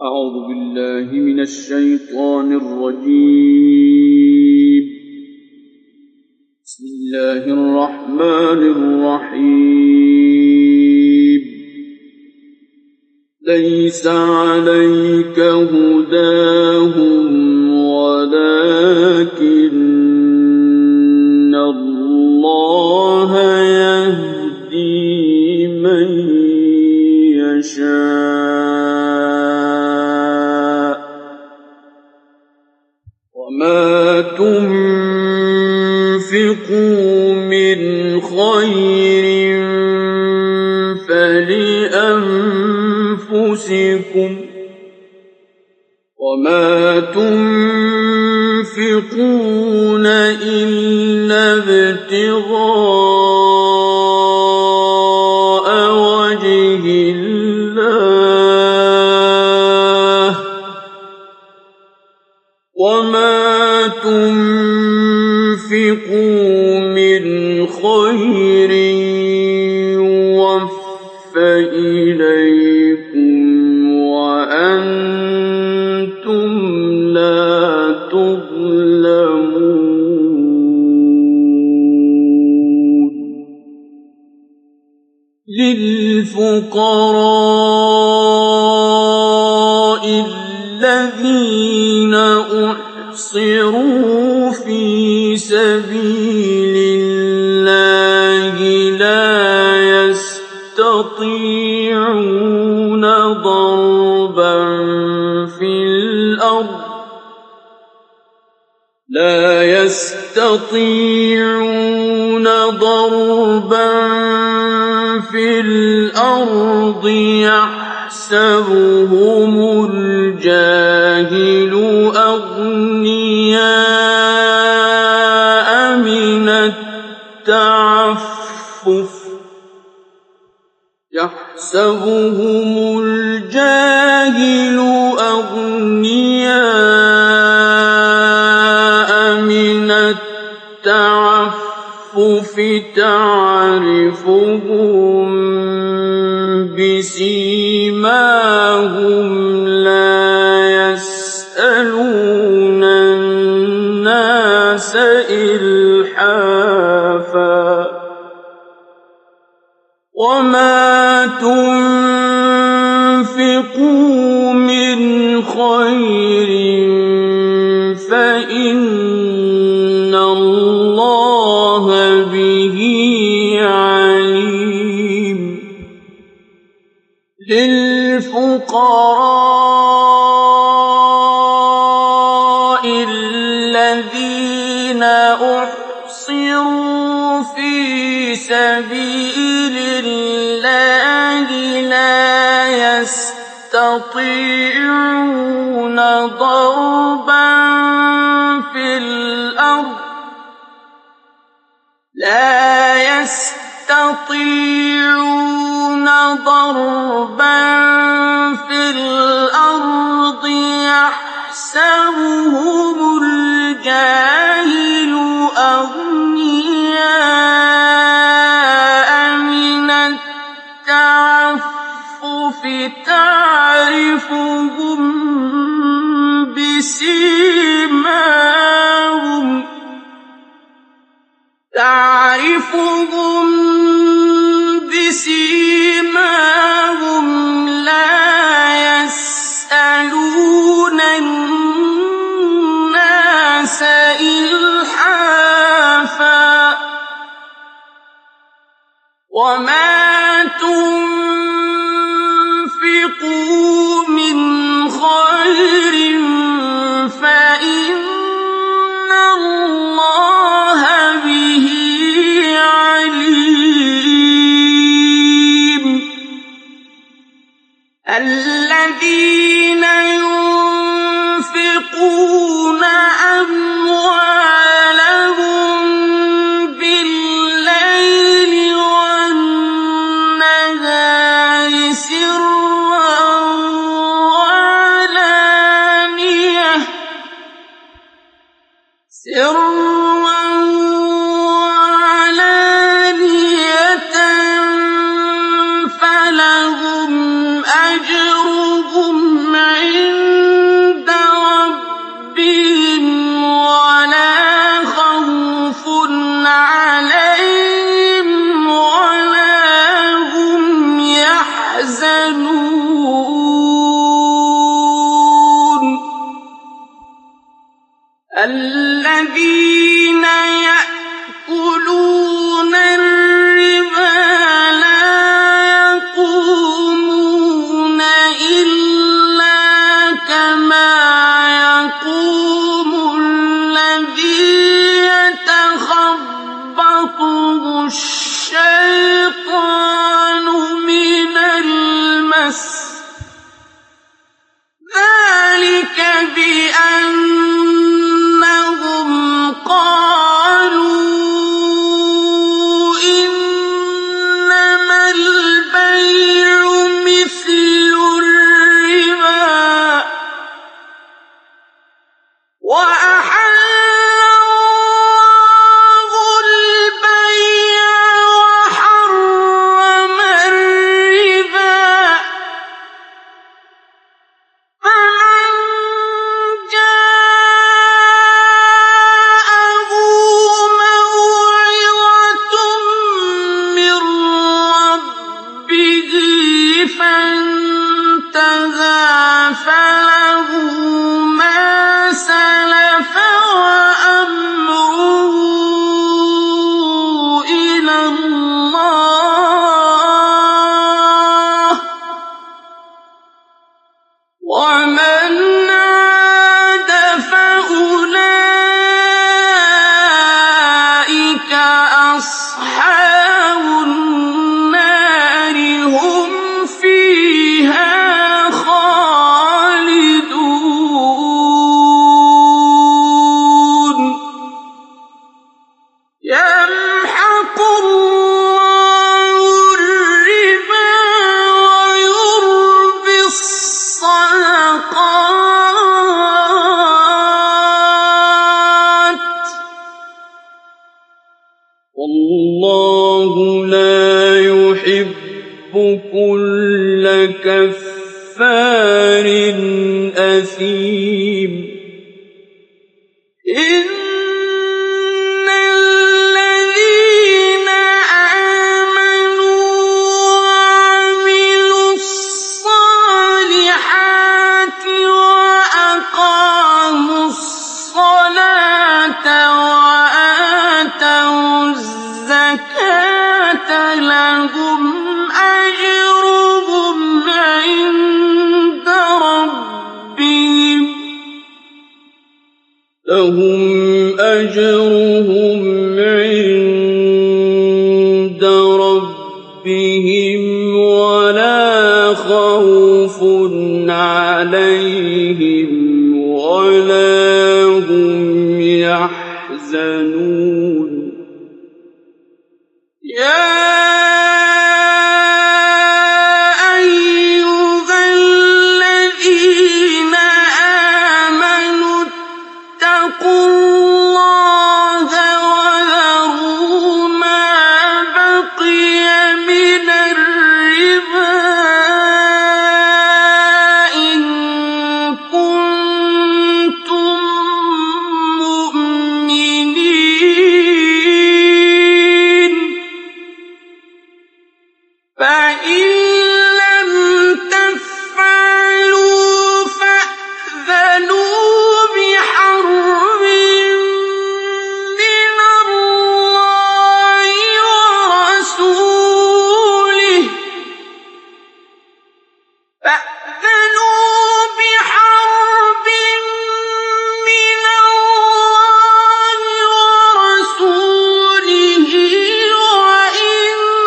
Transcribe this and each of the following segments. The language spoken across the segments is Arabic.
أعوذ بالله من الشيطان الرجيم. بسم الله الرحمن الرحيم. ليس عليك هداهم ولكن الله يهدي من يشاء وما تنفقوا من خير فلأنفسكم وما تنفقون إلا ابتغاء وجه الله وما تنفقوا من خير يوفى إليكم وأنتم لا تظلمون. للفقراء الذين أحصروا في سبيل الله لا يستطيعون ضربا في الأرض يحسبهم الجاهل أغنياء من التعفف تعرفهم بسيماهم لا يسألون الناس إلحافا وما تنفقوا من خير فإن الله به عليم. للفقراء الذين أحصروا في سبيل الله لا يستطيعون ضربا في الأرض يحسبهم الجاهل أغنياء من التعفف تعرفهم بسيماهم لا يسألون الناس إلحافا وما تنفقوا من خير فإن الله به عليم. الذين ينفقون أموالهم بالليل والنهار سرا وعلانية فلهم أجرهم عند الذين يأكلون الربا لا يقومون إلا كما يقوم الذي يتخبطه الشيطان من المس ذلك بأنهم قالوا إنما البيع مثل الربا وأحل الله البيع وحرم الربا فمن جاءه موعظة من ربه فانتهى فله ما سلف وأمره إلى الله ومن عاد فأولئك أصحاب النار هم فيها خالدون يمحق الله الربا ويربي الصدقات والله لا يحب كل كفار أثيم إن الذين آمنوا وعملوا الصالحات وأقاموا الصلاة وآتوا الزكاة لهم أجرهم عند ربهم ولا خوف عليهم ولا هم يحزنون يا أيها الذين آمنوا اتقوا الله وذروا ما بقي من الربا إن كنتم مؤمنين فإن لم تفعلوا فأذنوا بحرب من الله ورسوله وإن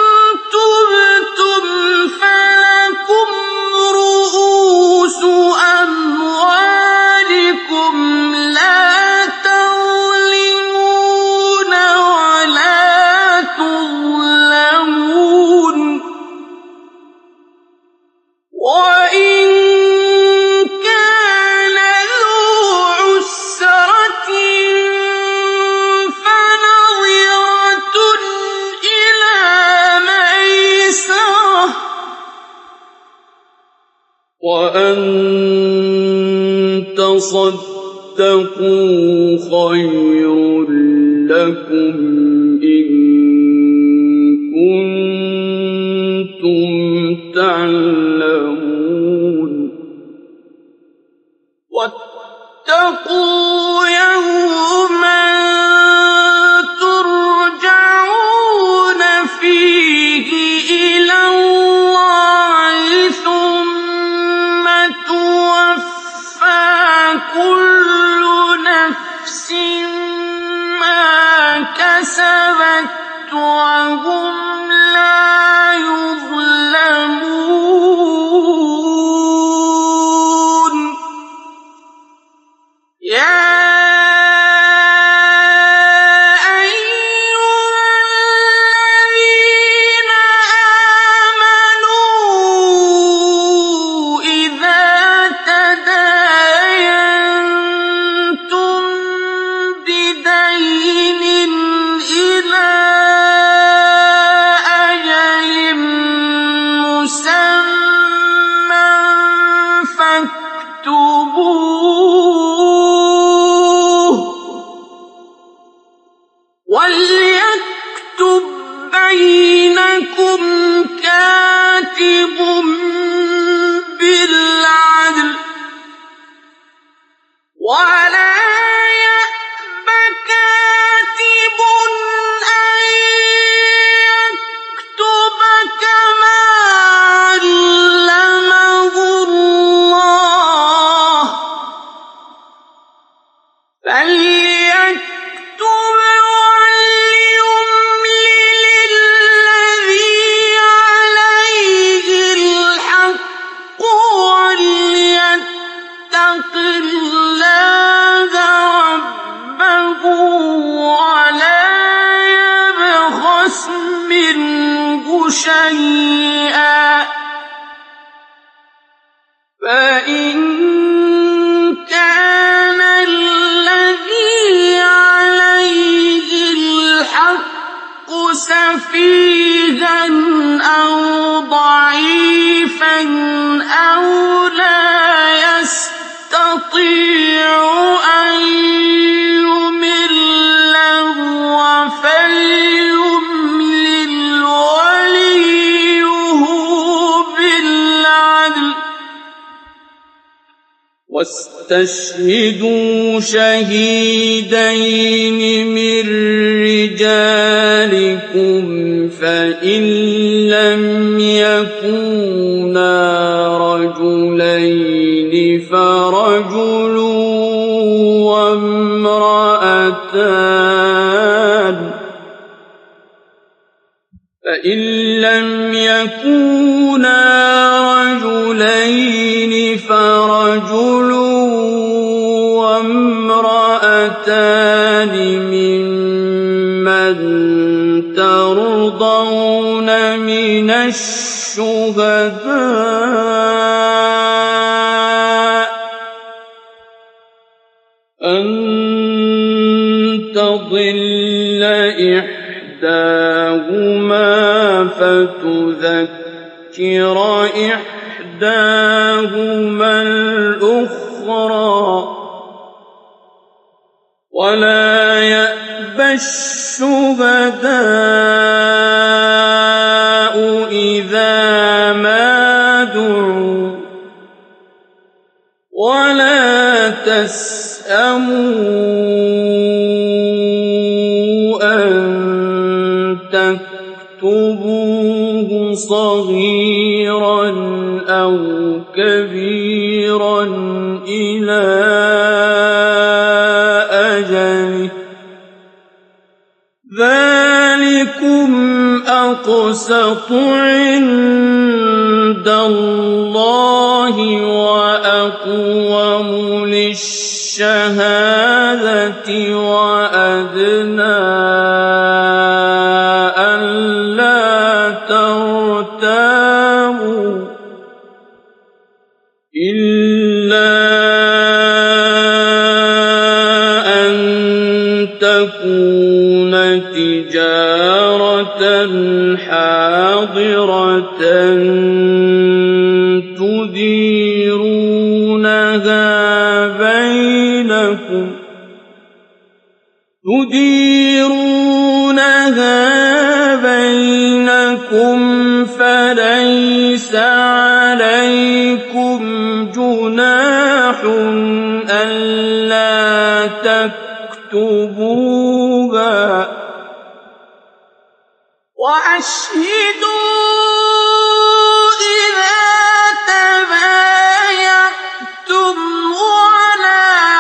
تبتم فلكم رؤوس أموالكم لا تظلمون ولا تظلمون وإن كان ذو عسرة فنظرة إلى ميسرة وأن تصدقوا خير لكم إن كنتم تعلمون واتقوا يوما كل نفس ما كسبت وهم لا يظلمون يا وليكتب بينكم كاتب بالعدل ولا يأب كاتب أن يكتب كما علمه الله فليكتب وليملل الذي عليه الحق وليتق الله ربه ولا يبخس منه شيئا فإن كان الذي عليه الحق سفيها أو ضعيفا أو لا يستطيع أن يمل هو فليملل وليه بالعدل واستشهدوا شهيدين من رجالكم فإن لم يكونا رجلين فرجل وامرأتان فإن لم يكونا رجلين فرجل وامرأتان ممن ترضون من الشهداء أن تضل إحداهما فتذكر إحداهما الأخرى ولا يأبى الشهداء إذا ما دعوا ولا تسأموا أن تكتبوه صغيرا أو كبيرا إلى أجله ذلكم أقسط عند الله وأقوم للشهادة وأدنى ألا ترتابوا إلا أن تكون تجارة حاضرة تديرونها بينكم فليس عليكم جناح ألا تكتبوها وأشهدوا إذا تبايعتم على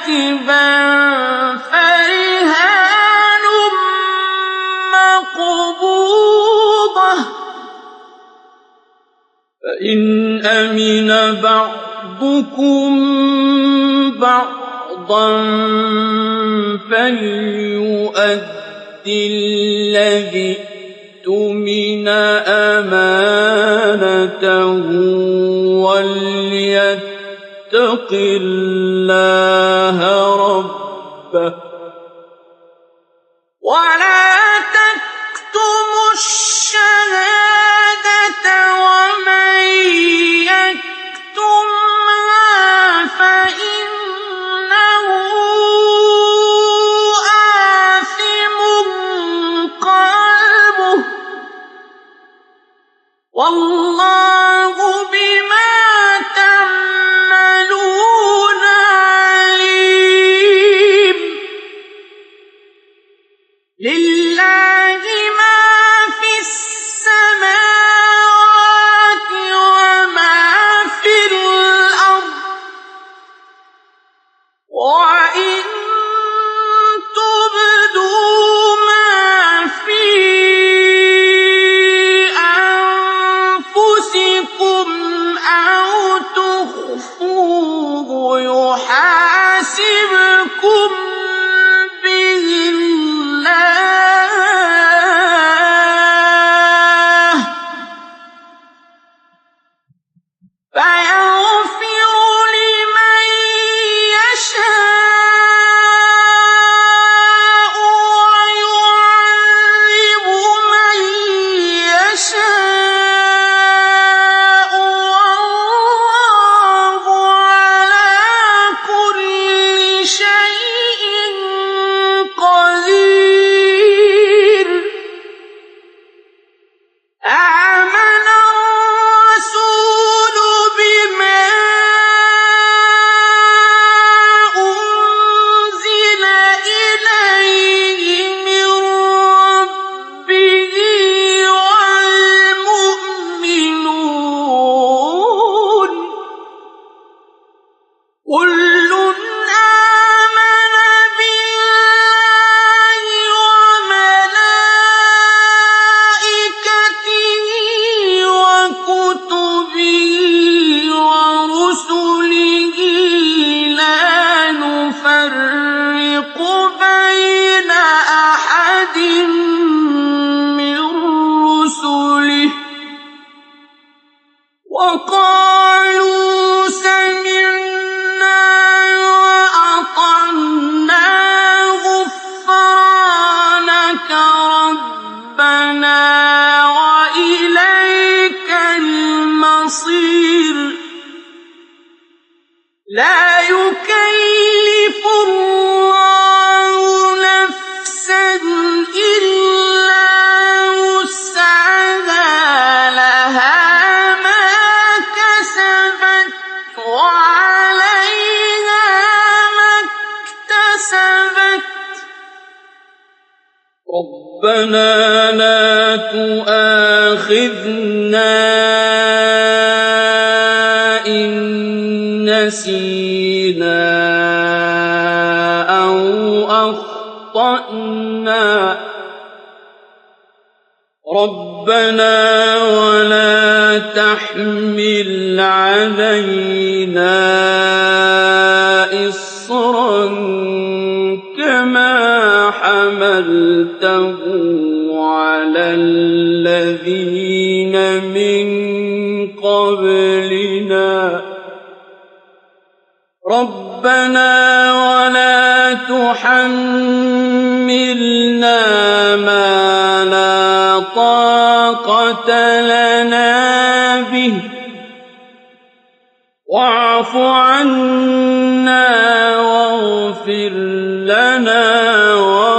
كاتبا فرهان مقبوضة فإن أمن بعضكم بعضا فليؤدي الذي اؤتمن أمانته وليتق الله ربه ولا تكتموا الشهادة ومن يكتمها فإنه آثم قلبه والله بما تعملون عليم لله ما في السماوات وما في الأرض وإن تبدوا ما في أنفسكم أو تخفوه يحاسبكم به الله فيغفر لمن يشاء ويعذب من يشاء والله على كل شيء قدير آمن الرسول بما أنزل إليه من ربه والمؤمنون كل آمن بالله وملائكته وكتبه ورسله لا نفرق بين أحد من رسله وقالوا سمعنا وأطعنا غفرانك ربنا وإليك المصير لا يكلف الله نفسا إلا وسعها لها ما كسبت وعليها ما اكتسبت ربنا لا تؤاخذنا إن نسينا أو أخطأنا ربنا ولا تحمل علينا إصرا كما حملته على الذين من قبلنا ربنا ولا تحملنا ما لا طاقة لنا به واعف عنا واغفر لنا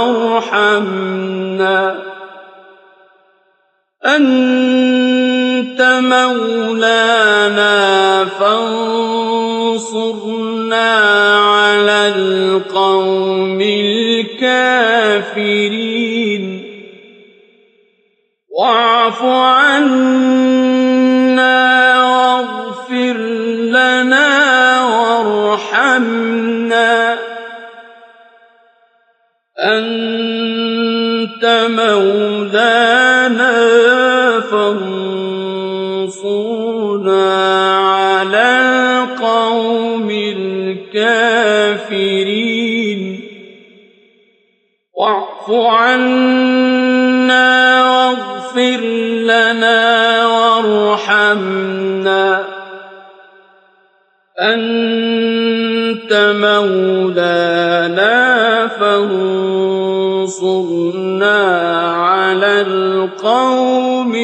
وارحمنا أنت مولانا فانصرنا على القوم الكافرين واعف عنا واغفر لنا وارحمنا أنت مولانا فانصرنا على القوم الكافرين واعف عنا واغفر لنا وارحمنا أنت مولانا فانصرنا على القوم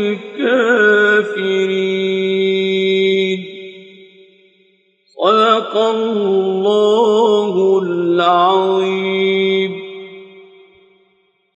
الكافرين صدق الله العظيم.